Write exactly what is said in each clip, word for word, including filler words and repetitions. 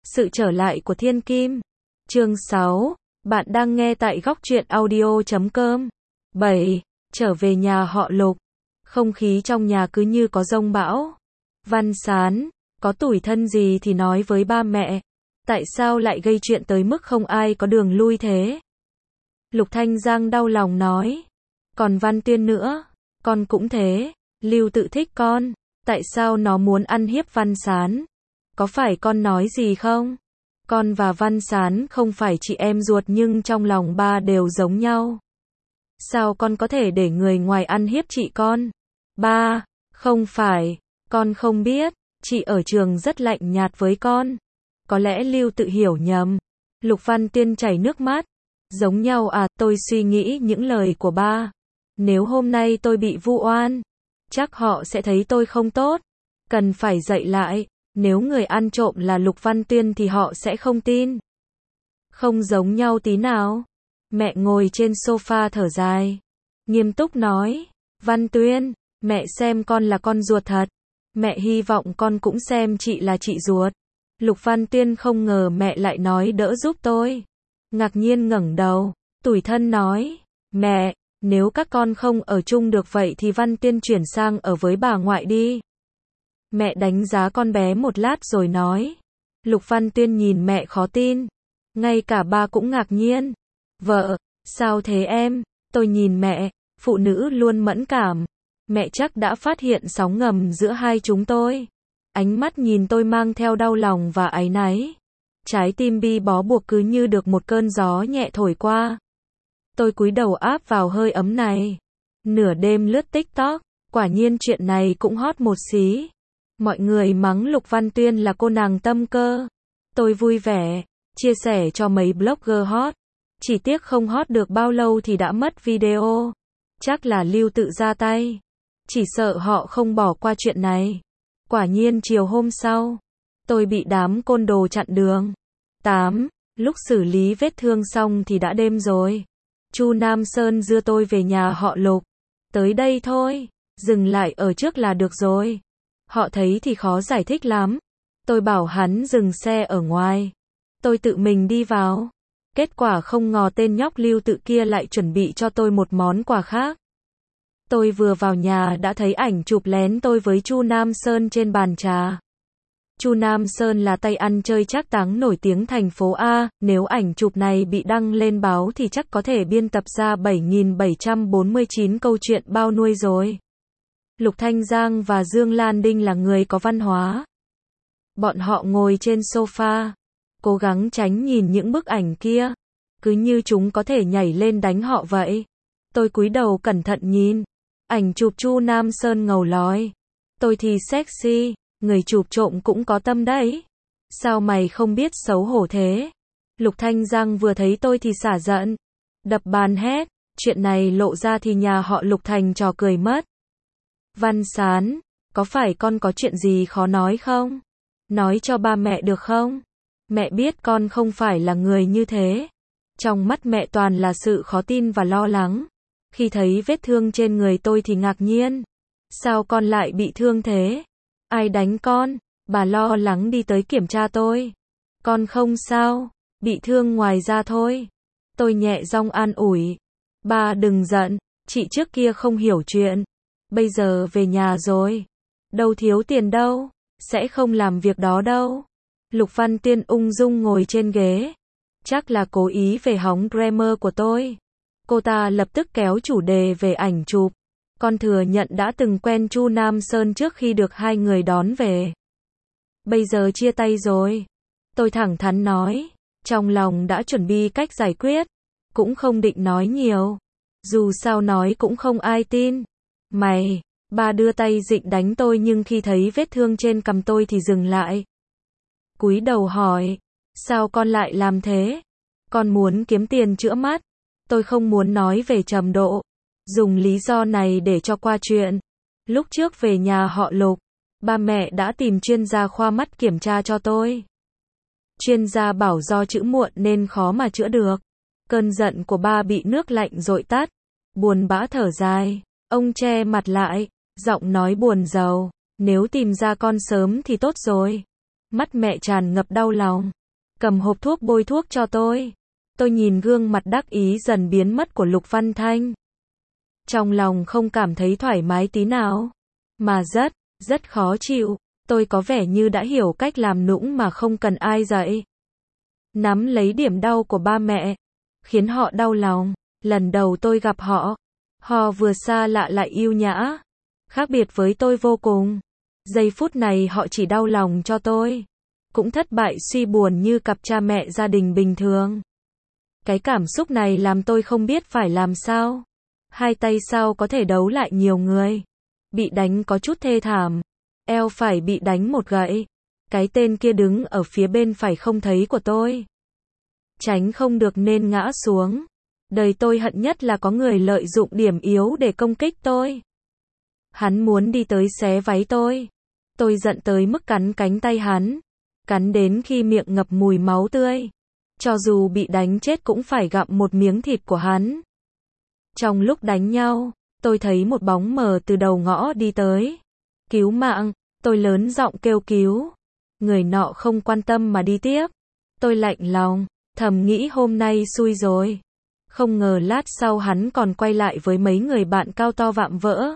Sự trở lại của Thiên Kim. Chương sáu. Bạn đang nghe tại góc truyện audio chấm com. bảy. Trở về nhà họ Lục. Không khí trong nhà cứ như có giông bão. Văn Sán, có tủi thân gì thì nói với ba mẹ. Tại sao lại gây chuyện tới mức không ai có đường lui thế? Lục Thanh Giang đau lòng nói. Còn Văn Tuyên nữa, con cũng thế. Lưu Tự thích con, tại sao nó muốn ăn hiếp Văn Sán? Có phải con nói gì không? Con và Văn Sán không phải chị em ruột nhưng trong lòng ba đều giống nhau. Sao con có thể để người ngoài ăn hiếp chị con? Ba, không phải, con không biết, chị ở trường rất lạnh nhạt với con. Có lẽ Lưu Tự hiểu nhầm. Lục Văn Tuyên chảy nước mắt. Giống nhau à, tôi suy nghĩ những lời của ba. Nếu hôm nay tôi bị vu oan, chắc họ sẽ thấy tôi không tốt. Cần phải dạy lại, nếu người ăn trộm là Lục Văn Tuyên thì họ sẽ không tin. Không giống nhau tí nào. Mẹ ngồi trên sofa thở dài. Nghiêm túc nói, Văn Tuyên, mẹ xem con là con ruột thật. Mẹ hy vọng con cũng xem chị là chị ruột. Lục Văn Tuyên không ngờ mẹ lại nói đỡ giúp tôi. Ngạc nhiên ngẩng đầu, tủi thân nói, mẹ, nếu các con không ở chung được vậy thì Văn Tuyên chuyển sang ở với bà ngoại đi. Mẹ đánh giá con bé một lát rồi nói. Lục Văn Tuyên nhìn mẹ khó tin. Ngay cả ba cũng ngạc nhiên. Vợ, sao thế em? Tôi nhìn mẹ, phụ nữ luôn mẫn cảm. Mẹ chắc đã phát hiện sóng ngầm giữa hai chúng tôi. Ánh mắt nhìn tôi mang theo đau lòng và áy náy. Trái tim bi bó buộc cứ như được một cơn gió nhẹ thổi qua. Tôi cúi đầu áp vào hơi ấm này. Nửa đêm lướt TikTok, quả nhiên chuyện này cũng hot một xí. Mọi người mắng Lục Văn Tuyên là cô nàng tâm cơ. Tôi vui vẻ, chia sẻ cho mấy blogger hot. Chỉ tiếc không hot được bao lâu thì đã mất video. Chắc là Lưu Tự ra tay. Chỉ sợ họ không bỏ qua chuyện này. Quả nhiên chiều hôm sau, tôi bị đám côn đồ chặn đường. tám. Lúc xử lý vết thương xong thì đã đêm rồi. Chu Nam Sơn đưa tôi về nhà họ Lục. Tới đây thôi, dừng lại ở trước là được rồi. Họ thấy thì khó giải thích lắm. Tôi bảo hắn dừng xe ở ngoài. Tôi tự mình đi vào. Kết quả không ngờ tên nhóc Lưu Tự kia lại chuẩn bị cho tôi một món quà khác. Tôi vừa vào nhà đã thấy ảnh chụp lén tôi với Chu Nam Sơn trên bàn trà. Chu Nam Sơn là tay ăn chơi trác táng nổi tiếng thành phố A, nếu ảnh chụp này bị đăng lên báo thì chắc có thể biên tập ra bảy nghìn bảy trăm bốn mươi chín câu chuyện bao nuôi rồi. Lục Thanh Giang và Dương Lan Đinh là người có văn hóa. Bọn họ ngồi trên sofa, cố gắng tránh nhìn những bức ảnh kia, cứ như chúng có thể nhảy lên đánh họ vậy. Tôi cúi đầu cẩn thận nhìn, ảnh chụp Chu Nam Sơn ngầu lói. Tôi thì sexy, người chụp trộm cũng có tâm đấy. Sao mày không biết xấu hổ thế? Lục Thanh Giang vừa thấy tôi thì xả giận, đập bàn hét, chuyện này lộ ra thì nhà họ Lục thành trò cười mất. Văn Sán, có phải con có chuyện gì khó nói không? Nói cho ba mẹ được không? Mẹ biết con không phải là người như thế. Trong mắt mẹ toàn là sự khó tin và lo lắng. Khi thấy vết thương trên người tôi thì ngạc nhiên. Sao con lại bị thương thế? Ai đánh con? Bà lo lắng đi tới kiểm tra tôi. Con không sao, bị thương ngoài da thôi. Tôi nhẹ giọng an ủi. Ba đừng giận, chị trước kia không hiểu chuyện. Bây giờ về nhà rồi. Đâu thiếu tiền đâu, sẽ không làm việc đó đâu. Lục Văn Tuyên ung dung ngồi trên ghế. Chắc là cố ý về hóng grammar của tôi. Cô ta lập tức kéo chủ đề về ảnh chụp. Con thừa nhận đã từng quen Chu Nam Sơn trước khi được hai người đón về. Bây giờ chia tay rồi. Tôi thẳng thắn nói. Trong lòng đã chuẩn bị cách giải quyết. Cũng không định nói nhiều. Dù sao nói cũng không ai tin. Mày, ba đưa tay định đánh tôi nhưng khi thấy vết thương trên cằm tôi thì dừng lại. Cúi đầu hỏi. Sao con lại làm thế? Con muốn kiếm tiền chữa mắt. Tôi không muốn nói về trầm độ. Dùng lý do này để cho qua chuyện. Lúc trước về nhà họ Lục, ba mẹ đã tìm chuyên gia khoa mắt kiểm tra cho tôi. Chuyên gia bảo do chữ muộn nên khó mà chữa được. Cơn giận của ba bị nước lạnh dội tắt. Buồn bã thở dài. Ông che mặt lại, giọng nói buồn rầu. Nếu tìm ra con sớm thì tốt rồi. Mắt mẹ tràn ngập đau lòng. cầm hộp thuốc bôi thuốc cho tôi. Tôi nhìn gương mặt đắc ý dần biến mất của Lục Văn Thanh. Trong lòng không cảm thấy thoải mái tí nào, mà rất, rất khó chịu. Tôi có vẻ như đã hiểu cách làm nũng mà không cần ai dạy. Nắm lấy điểm đau của ba mẹ, khiến họ đau lòng. Lần đầu tôi gặp họ, họ vừa xa lạ lại yêu nhã, khác biệt với tôi vô cùng. Giây phút này họ chỉ đau lòng cho tôi, cũng thất bại suy buồn như cặp cha mẹ gia đình bình thường. Cái cảm xúc này làm tôi không biết phải làm sao. Hai tay sao có thể đấu lại nhiều người. Bị đánh có chút thê thảm, eo phải bị đánh một gậy. Cái tên kia đứng ở phía bên phải không thấy của tôi, tránh không được nên ngã xuống. Đời tôi hận nhất là có người lợi dụng điểm yếu để công kích tôi. Hắn muốn đi tới xé váy tôi. Tôi giận tới mức cắn cánh tay hắn, cắn đến khi miệng ngập mùi máu tươi. Cho dù bị đánh chết cũng phải gặm một miếng thịt của hắn. Trong lúc đánh nhau, tôi thấy một bóng mờ từ đầu ngõ đi tới. Cứu mạng, tôi lớn giọng kêu cứu. Người nọ không quan tâm mà đi tiếp. Tôi lạnh lòng, thầm nghĩ hôm nay xui rồi. Không ngờ lát sau hắn còn quay lại với mấy người bạn cao to vạm vỡ.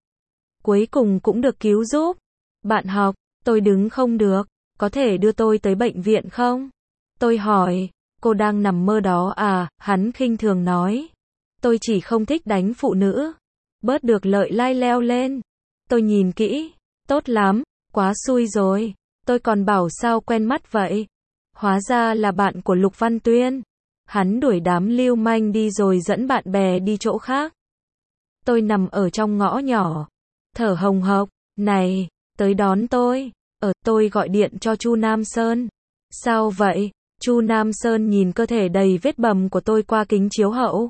Cuối cùng cũng được cứu giúp. Bạn học, tôi đứng không được, có thể đưa tôi tới bệnh viện không? Tôi hỏi, cô đang nằm mơ đó à? Hắn khinh thường nói. Tôi chỉ không thích đánh phụ nữ. Bớt được lợi lai leo lên. Tôi nhìn kỹ, tốt lắm, quá xui rồi. Tôi còn bảo sao quen mắt vậy? Hóa ra là bạn của Lục Văn Tuyên. Hắn đuổi đám lưu manh đi rồi dẫn bạn bè đi chỗ khác. Tôi nằm ở trong ngõ nhỏ, thở hồng hộc. Này, tới đón tôi. Ở, tôi gọi điện cho Chu Nam Sơn. Sao vậy? Chu Nam Sơn nhìn cơ thể đầy vết bầm của tôi qua kính chiếu hậu.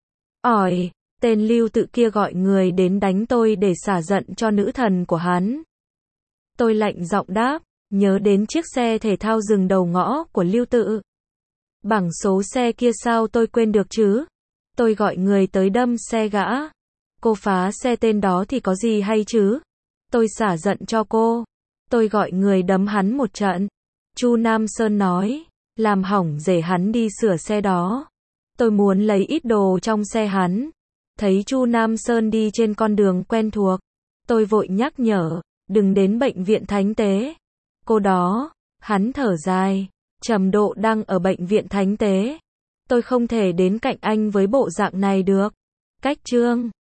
Ỏi, tên Lưu Tự kia gọi người đến đánh tôi để xả giận cho nữ thần của hắn. Tôi lạnh giọng đáp, nhớ đến chiếc xe thể thao dừng đầu ngõ của Lưu Tự. Bảng số xe kia sao tôi quên được chứ? Tôi gọi người tới đâm xe gã. Cô phá xe tên đó thì có gì hay chứ? Tôi xả giận cho cô. Tôi gọi người đấm hắn một trận. Chu Nam Sơn nói, làm hỏng rể hắn đi sửa xe đó. Tôi muốn lấy ít đồ trong xe hắn. Thấy Chu Nam Sơn đi trên con đường quen thuộc, tôi vội nhắc nhở, đừng đến bệnh viện Thánh Tế. Cô đó, hắn thở dài, Trầm Độ đang ở bệnh viện Thánh Tế. Tôi không thể đến cạnh anh với bộ dạng này được. Cách chương